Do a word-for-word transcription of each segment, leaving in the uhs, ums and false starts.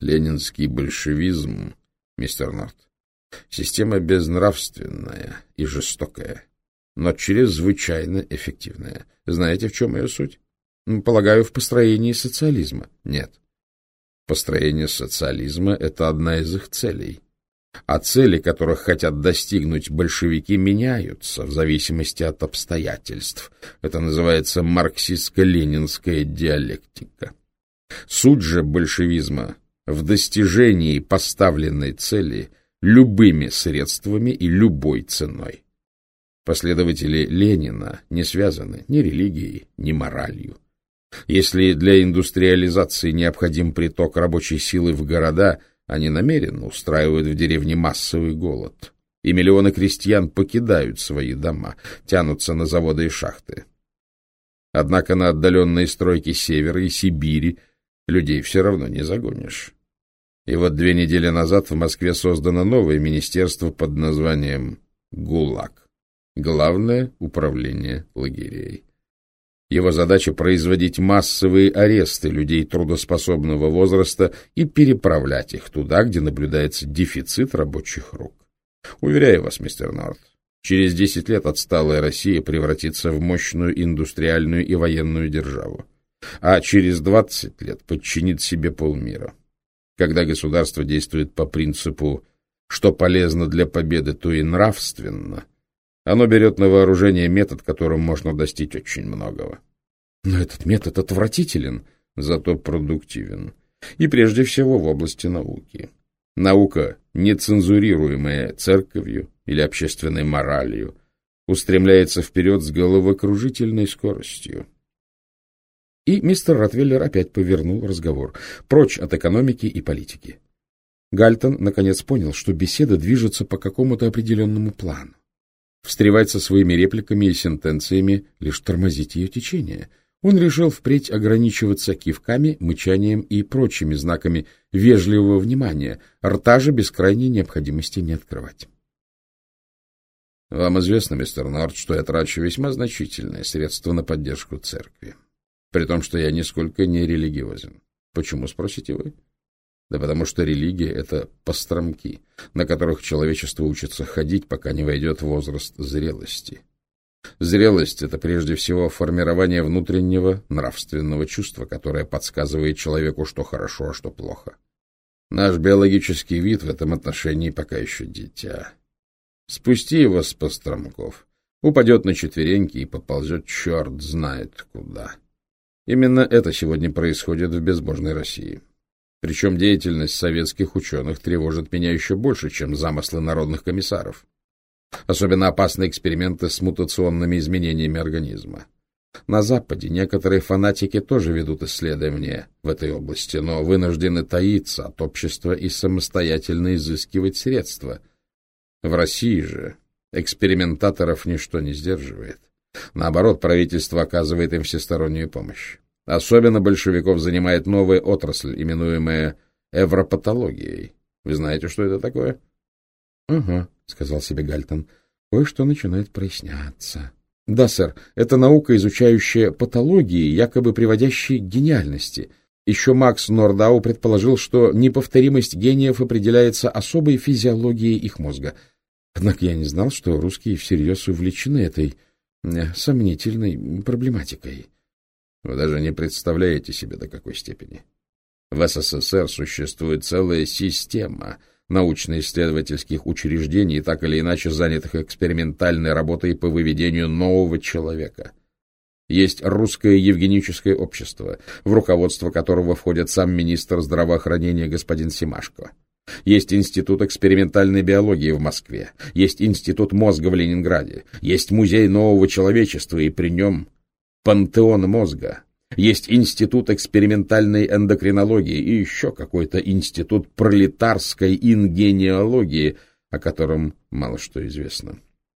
Ленинский большевизм, мистер Норт, система безнравственная и жестокая, но чрезвычайно эффективная. Знаете, в чем ее суть? Полагаю, в построении социализма. Нет. Построение социализма — это одна из их целей. А цели, которых хотят достигнуть большевики, меняются в зависимости от обстоятельств. Это называется марксистско-ленинская диалектика. Суть же большевизма в достижении поставленной цели любыми средствами и любой ценой. Последователи Ленина не связаны ни религией, ни моралью. Если для индустриализации необходим приток рабочей силы в города, они намеренно устраивают в деревне массовый голод, и миллионы крестьян покидают свои дома, тянутся на заводы и шахты. Однако на отдаленные стройки Севера и Сибири людей все равно не загонишь. И вот две недели назад в Москве создано новое министерство под названием ГУЛАГ — Главное управление лагерей. Его задача — производить массовые аресты людей трудоспособного возраста и переправлять их туда, где наблюдается дефицит рабочих рук. Уверяю вас, мистер Норт, через десять лет отсталая Россия превратится в мощную индустриальную и военную державу, а через двадцать лет подчинит себе полмира. Когда государство действует по принципу «что полезно для победы, то и нравственно», оно берет на вооружение метод, которым можно достичь очень многого. Но этот метод отвратителен, зато продуктивен. И прежде всего в области науки. Наука, нецензурируемая церковью или общественной моралью, устремляется вперед с головокружительной скоростью. И мистер Ротвейлер опять повернул разговор прочь от экономики и политики. Гальтон наконец понял, что беседа движется по какому-то определенному плану. Встревать со своими репликами и сентенциями, лишь тормозить ее течение. Он решил впредь ограничиваться кивками, мычанием и прочими знаками вежливого внимания, рта же без крайней необходимости не открывать. — Вам известно, мистер Норт, что я трачу весьма значительные средства на поддержку церкви, при том, что я нисколько не религиозен. Почему, спросите вы? Да потому что религия — это постромки, на которых человечество учится ходить, пока не войдет в возраст зрелости. Зрелость — это прежде всего формирование внутреннего нравственного чувства, которое подсказывает человеку, что хорошо, а что плохо. Наш биологический вид в этом отношении пока еще дитя. Спусти его с постромков, упадет на четвереньки и поползет черт знает куда. Именно это сегодня происходит в безбожной России. Причем деятельность советских ученых тревожит меня еще больше, чем замыслы народных комиссаров. Особенно опасны эксперименты с мутационными изменениями организма. На Западе некоторые фанатики тоже ведут исследования в этой области, но вынуждены таиться от общества и самостоятельно изыскивать средства. В России же экспериментаторов ничто не сдерживает. Наоборот, правительство оказывает им всестороннюю помощь. Особенно большевиков занимает новая отрасль, именуемая эвропатологией. Вы знаете, что это такое? — Угу, — сказал себе Гальтон. — Кое-что начинает проясняться. — Да, сэр, это наука, изучающая патологии, якобы приводящие к гениальности. Еще Макс Нордау предположил, что неповторимость гениев определяется особой физиологией их мозга. Однако я не знал, что русские всерьез увлечены этой э, сомнительной проблематикой. Вы даже не представляете себе, до какой степени. В СССР существует целая система научно-исследовательских учреждений, так или иначе занятых экспериментальной работой по выведению нового человека. Есть русское евгеническое общество, в руководство которого входит сам министр здравоохранения господин Семашко. Есть институт экспериментальной биологии в Москве, есть институт мозга в Ленинграде, есть музей нового человечества, и при нем пантеон мозга. Есть институт экспериментальной эндокринологии и еще какой-то институт пролетарской ингениологии, о котором мало что известно.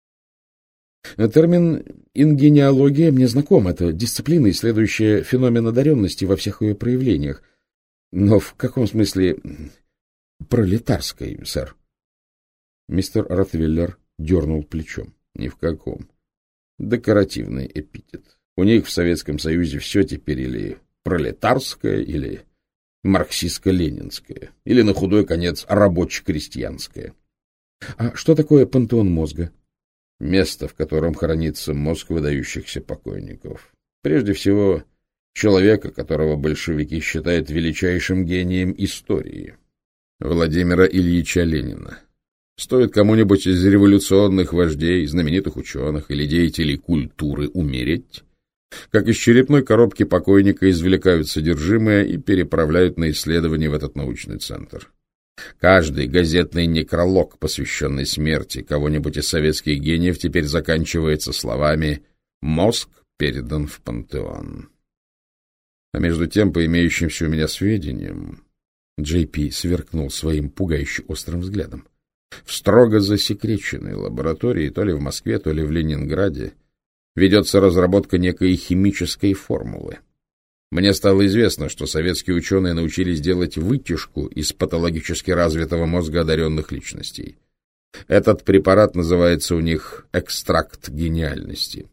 Термин «ингениология» мне знаком. Это дисциплина, исследующая феномен одаренности во всех ее проявлениях. Но в каком смысле пролетарской, сэр? Мистер Ротвейлер дернул плечом. Ни в каком. Декоративный эпитет. У них в Советском Союзе все теперь или пролетарское, или марксистско-ленинское или, на худой конец, рабоче-крестьянское. А что такое пантеон мозга? Место, в котором хранится мозг выдающихся покойников. Прежде всего, человека, которого большевики считают величайшим гением истории. Владимира Ильича Ленина. Стоит кому-нибудь из революционных вождей, знаменитых ученых или деятелей культуры умереть, как из черепной коробки покойника извлекают содержимое и переправляют на исследование в этот научный центр. Каждый газетный некролог, посвященный смерти кого-нибудь из советских гениев, теперь заканчивается словами «Мозг передан в пантеон». А между тем, по имеющимся у меня сведениям, Джей Пи сверкнул своим пугающе острым взглядом. В строго засекреченной лаборатории, то ли в Москве, то ли в Ленинграде, ведется разработка некой химической формулы. Мне стало известно, что советские ученые научились делать вытяжку из патологически развитого мозга одаренных личностей. Этот препарат называется у них экстракт гениальности.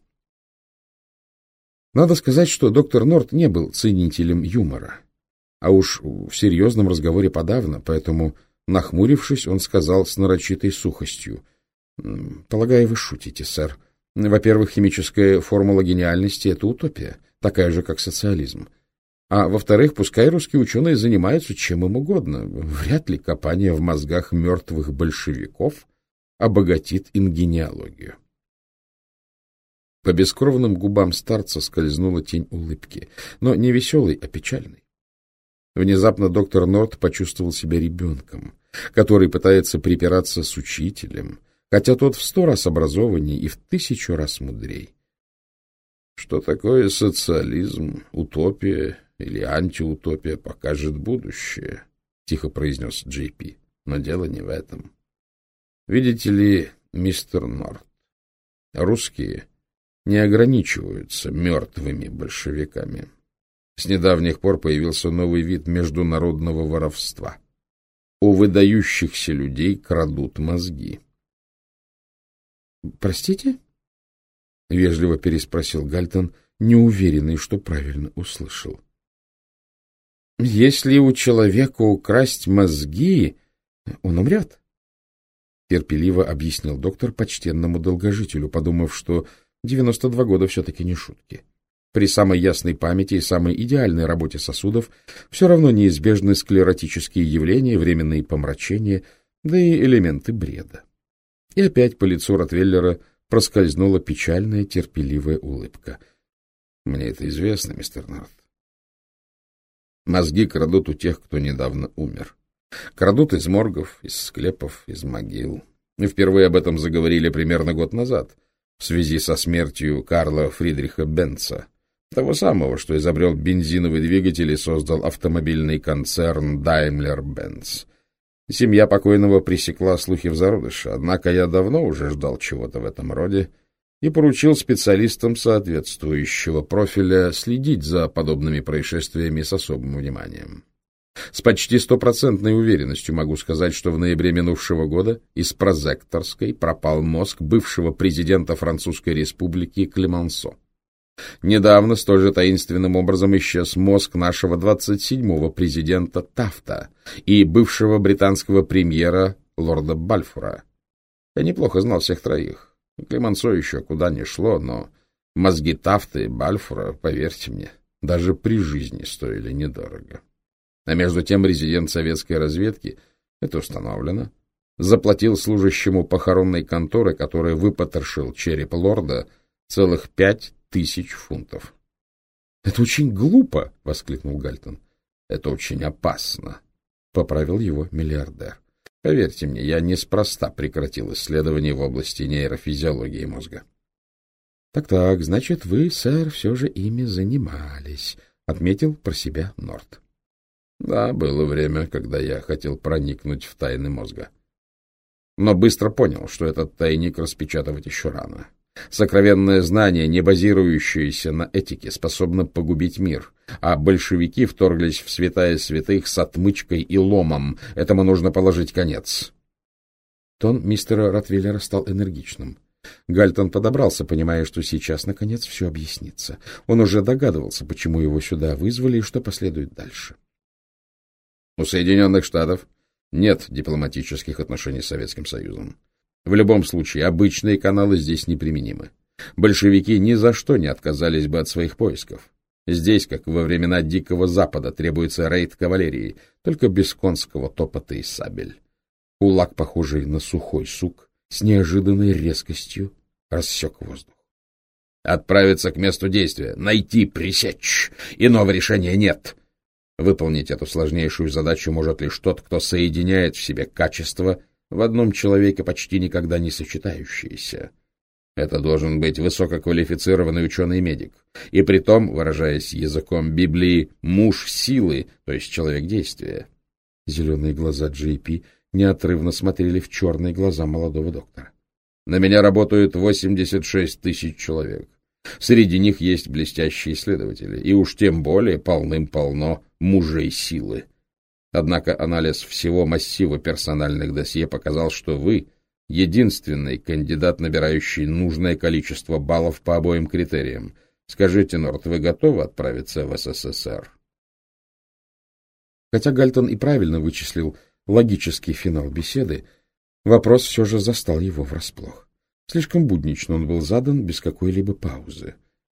Надо сказать, что доктор Норт не был ценителем юмора. А уж в серьезном разговоре подавно, поэтому, нахмурившись, он сказал с нарочитой сухостью: «Полагаю, вы шутите, сэр. Во-первых, химическая формула гениальности — это утопия, такая же, как социализм. А во-вторых, пускай русские ученые занимаются чем им угодно. Вряд ли копание в мозгах мертвых большевиков обогатит ингениологию». По бескровным губам старца скользнула тень улыбки, но не веселой, а печальной. Внезапно доктор Норт почувствовал себя ребенком, который пытается припираться с учителем, хотя тот в сто раз образованней и в тысячу раз мудрей. Что такое социализм, утопия или антиутопия, покажет будущее, — тихо произнес Джей Пи. Но дело не в этом. Видите ли, мистер Норт, русские не ограничиваются мертвыми большевиками. С недавних пор появился новый вид международного воровства. У выдающихся людей крадут мозги. — Простите? — вежливо переспросил Гальтон, неуверенный, что правильно услышал. — Если у человека украсть мозги, он умрет, — терпеливо объяснил доктор почтенному долгожителю, подумав, что девяносто два года все-таки не шутки. При самой ясной памяти и самой идеальной работе сосудов все равно неизбежны склеротические явления, временные помрачения, да и элементы бреда. И опять по лицу Ротвейлера проскользнула печальная, терпеливая улыбка. — Мне это известно, мистер Норт. Мозги крадут у тех, кто недавно умер. Крадут из моргов, из склепов, из могил. И впервые об этом заговорили примерно год назад, в связи со смертью Карла Фридриха Бенца, того самого, что изобрел бензиновый двигатель и создал автомобильный концерн Daimler-Benz. Семья покойного пресекла слухи в зародыше, однако я давно уже ждал чего-то в этом роде и поручил специалистам соответствующего профиля следить за подобными происшествиями с особым вниманием. С почти стопроцентной уверенностью могу сказать, что в ноябре минувшего года из Прозекторской пропал мозг бывшего президента Французской республики Клемансо. Недавно столь же таинственным образом исчез мозг нашего двадцать седьмого президента Тафта и бывшего британского премьера лорда Бальфура. Я неплохо знал всех троих. Клемансо еще куда ни шло, но мозги Тафта и Бальфура, поверьте мне, даже при жизни стоили недорого. А между тем резидент советской разведки, это установлено, заплатил служащему похоронной конторы, который выпотрошил череп лорда, целых пять тысяч фунтов. — Это очень глупо! — воскликнул Гальтон. — Это очень опасно! — поправил его миллиардер. — Поверьте мне, я неспроста прекратил исследования в области нейрофизиологии мозга. Так — Так-так, значит, вы, сэр, все же ими занимались, — отметил про себя Норт. Да, было время, когда я хотел проникнуть в тайны мозга. Но быстро понял, что этот тайник распечатывать еще рано. Сокровенное знание, не базирующееся на этике, способно погубить мир, а большевики вторглись в святая святых с отмычкой и ломом. Этому нужно положить конец. Тон мистера Ротвейлера стал энергичным. Гальтон подобрался, понимая, что сейчас, наконец, все объяснится. Он уже догадывался, почему его сюда вызвали и что последует дальше. У Соединенных Штатов нет дипломатических отношений с Советским Союзом. В любом случае, обычные каналы здесь неприменимы. Большевики ни за что не отказались бы от своих поисков. Здесь, как во времена Дикого Запада, требуется рейд кавалерии, только без конского топота и сабель. Кулак, похожий на сухой сук, с неожиданной резкостью рассек воздух. Отправиться к месту действия, найти, пресечь. Иного решения нет. Выполнить эту сложнейшую задачу может лишь тот, кто соединяет в себе качества, в одном человеке почти никогда не сочетающиеся. Это должен быть высококвалифицированный ученый-медик, и притом, выражаясь языком Библии, муж силы, то есть человек действия. Зеленые глаза Джей Пи неотрывно смотрели в черные глаза молодого доктора. На меня работают восемьдесят шесть тысяч человек. Среди них есть блестящие исследователи, и уж тем более полным-полно мужей силы. Однако анализ всего массива персональных досье показал, что вы — единственный кандидат, набирающий нужное количество баллов по обоим критериям. Скажите, Норт, вы готовы отправиться в СССР? Хотя Гальтон и правильно вычислил логический финал беседы, вопрос все же застал его врасплох. Слишком буднично он был задан, без какой-либо паузы.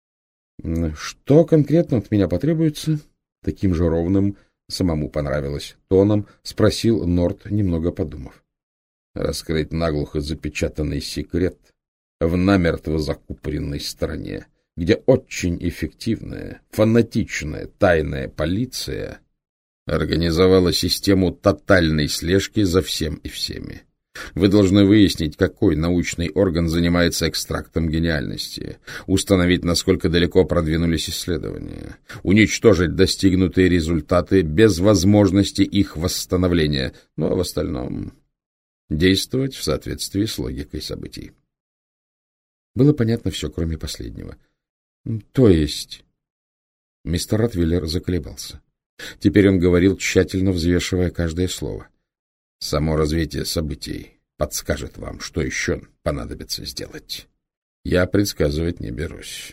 — Что конкретно от меня потребуется? Таким же ровным, самому понравилось, тоном спросил Норт, немного подумав. — Раскрыть наглухо запечатанный секрет в намертво закупоренной стране, где очень эффективная, фанатичная тайная полиция организовала систему тотальной слежки за всем и всеми. Вы должны выяснить, какой научный орган занимается экстрактом гениальности, установить, насколько далеко продвинулись исследования, уничтожить достигнутые результаты без возможности их восстановления, ну а в остальном действовать в соответствии с логикой событий. Было понятно все, кроме последнего. То есть... Мистер Ротвейлер заколебался. Теперь он говорил, тщательно взвешивая каждое слово. Само развитие событий подскажет вам, что еще понадобится сделать. Я предсказывать не берусь.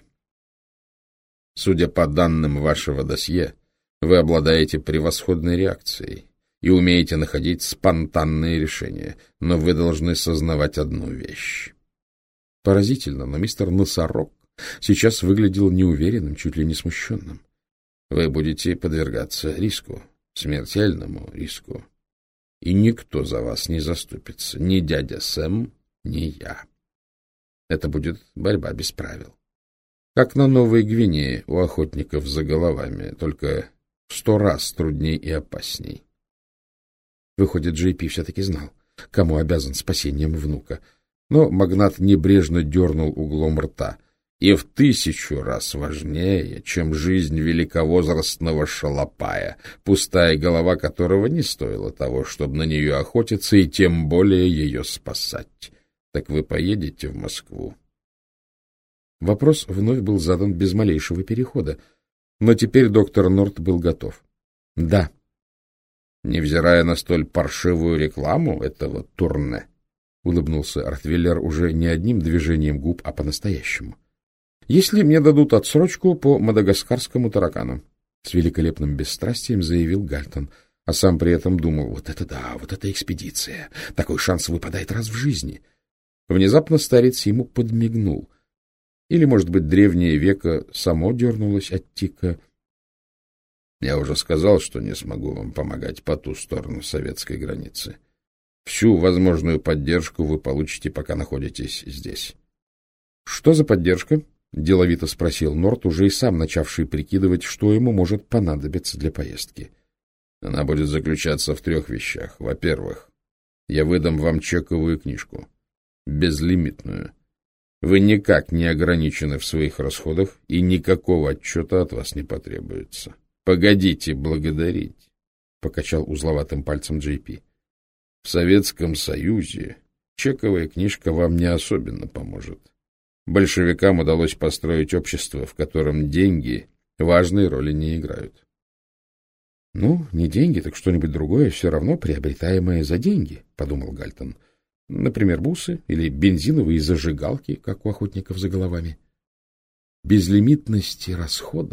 Судя по данным вашего досье, вы обладаете превосходной реакцией и умеете находить спонтанные решения, но вы должны сознавать одну вещь. Поразительно, но мистер Носорог сейчас выглядел неуверенным, чуть ли не смущенным. Вы будете подвергаться риску, смертельному риску. И никто за вас не заступится, ни дядя Сэм, ни я. Это будет борьба без правил. Как на Новой Гвинее у охотников за головами, только в сто раз трудней и опасней. Выходит, Джей Пи все-таки знал, кому обязан спасением внука. Но магнат небрежно дернул углом рта. И в тысячу раз важнее, чем жизнь великовозрастного шалопая, пустая голова которого не стоила того, чтобы на нее охотиться и тем более ее спасать. Так вы поедете в Москву? Вопрос вновь был задан без малейшего перехода, но теперь доктор Норт был готов. — Да. — Невзирая на столь паршивую рекламу этого турне, — улыбнулся Ротвейлер уже не одним движением губ, а по-настоящему. — Если мне дадут отсрочку по мадагаскарскому таракану, — с великолепным бесстрастием заявил Гальтон, а сам при этом думал: вот это да, вот это экспедиция, такой шанс выпадает раз в жизни. Внезапно старец ему подмигнул. Или, может быть, древнее веко само дернулось от тика. — Я уже сказал, что не смогу вам помогать по ту сторону советской границы. Всю возможную поддержку вы получите, пока находитесь здесь. — Что за поддержка? — деловито спросил Норт, уже и сам начавший прикидывать, что ему может понадобиться для поездки. — Она будет заключаться в трех вещах. Во-первых, я выдам вам чековую книжку. Безлимитную. Вы никак не ограничены в своих расходах, и никакого отчета от вас не потребуется. — Погодите благодарить, — покачал узловатым пальцем Джей Пи. — В Советском Союзе чековая книжка вам не особенно поможет. Большевикам удалось построить общество, в котором деньги важной роли не играют. — Ну, не деньги, так что-нибудь другое, все равно приобретаемое за деньги, — подумал Гальтон. — Например, бусы или бензиновые зажигалки, как у охотников за головами. Безлимитности расходов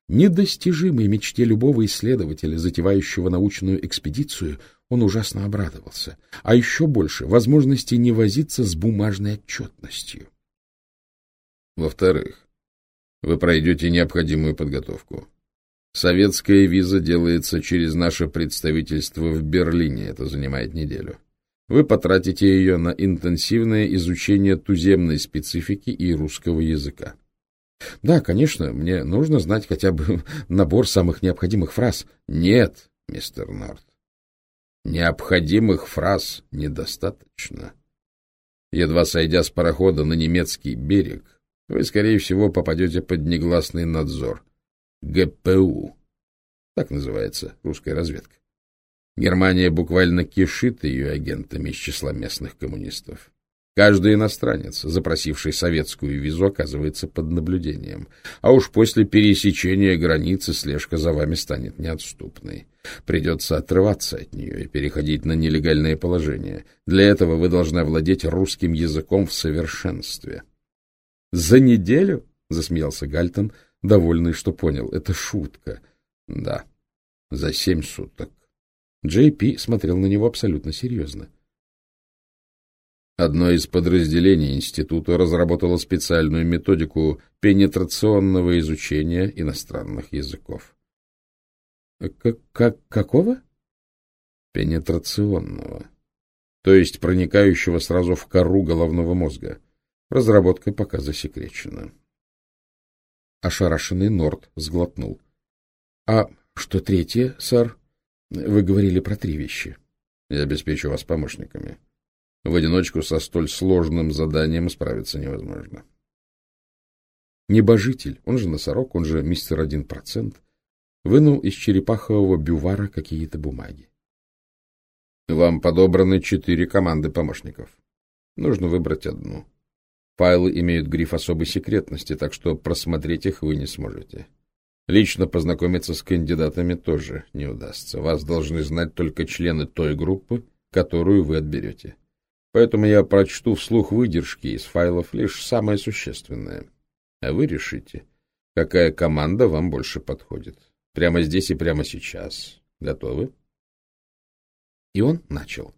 Недостижимой мечте любого исследователя, затевающего научную экспедицию, он ужасно обрадовался, а еще больше возможности не возиться с бумажной отчетностью. Во-вторых, вы пройдете необходимую подготовку. Советская виза делается через наше представительство в Берлине, это занимает неделю. Вы потратите ее на интенсивное изучение туземной специфики и русского языка. Да, конечно, мне нужно знать хотя бы набор самых необходимых фраз. Нет, мистер Норт, необходимых фраз недостаточно. Едва сойдя с парохода на немецкий берег, вы, скорее всего, попадете под негласный надзор. гэ пэ у. Так называется русская разведка. Германия буквально кишит ее агентами из числа местных коммунистов. Каждый иностранец, запросивший советскую визу, оказывается под наблюдением. А уж после пересечения границы слежка за вами станет неотступной. Придется отрываться от нее и переходить на нелегальное положение. Для этого вы должны овладеть русским языком в совершенстве. — За неделю? — засмеялся Гальтон, довольный, что понял. Это шутка. — Да, за семь суток. Джей Пи смотрел на него абсолютно серьезно. Одно из подразделений института разработало специальную методику пенетрационного изучения иностранных языков. — Как какого? — Пенетрационного, то есть проникающего сразу в кору головного мозга. Разработка пока засекречена. Ошарашенный Норт сглотнул. — А что третье, сэр? Вы говорили про три вещи. — Я обеспечу вас помощниками. В одиночку со столь сложным заданием справиться невозможно. Небожитель, он же носорог, он же мистер один процент, вынул из черепахового бювара какие-то бумаги. Вам подобраны четыре команды помощников. Нужно выбрать одну. Файлы имеют гриф особой секретности, так что просмотреть их вы не сможете. Лично познакомиться с кандидатами тоже не удастся. Вас должны знать только члены той группы, которую вы отберете. Поэтому я прочту вслух выдержки из файлов лишь самое существенное. А вы решите, какая команда вам больше подходит. Прямо здесь и прямо сейчас. Готовы? И он начал.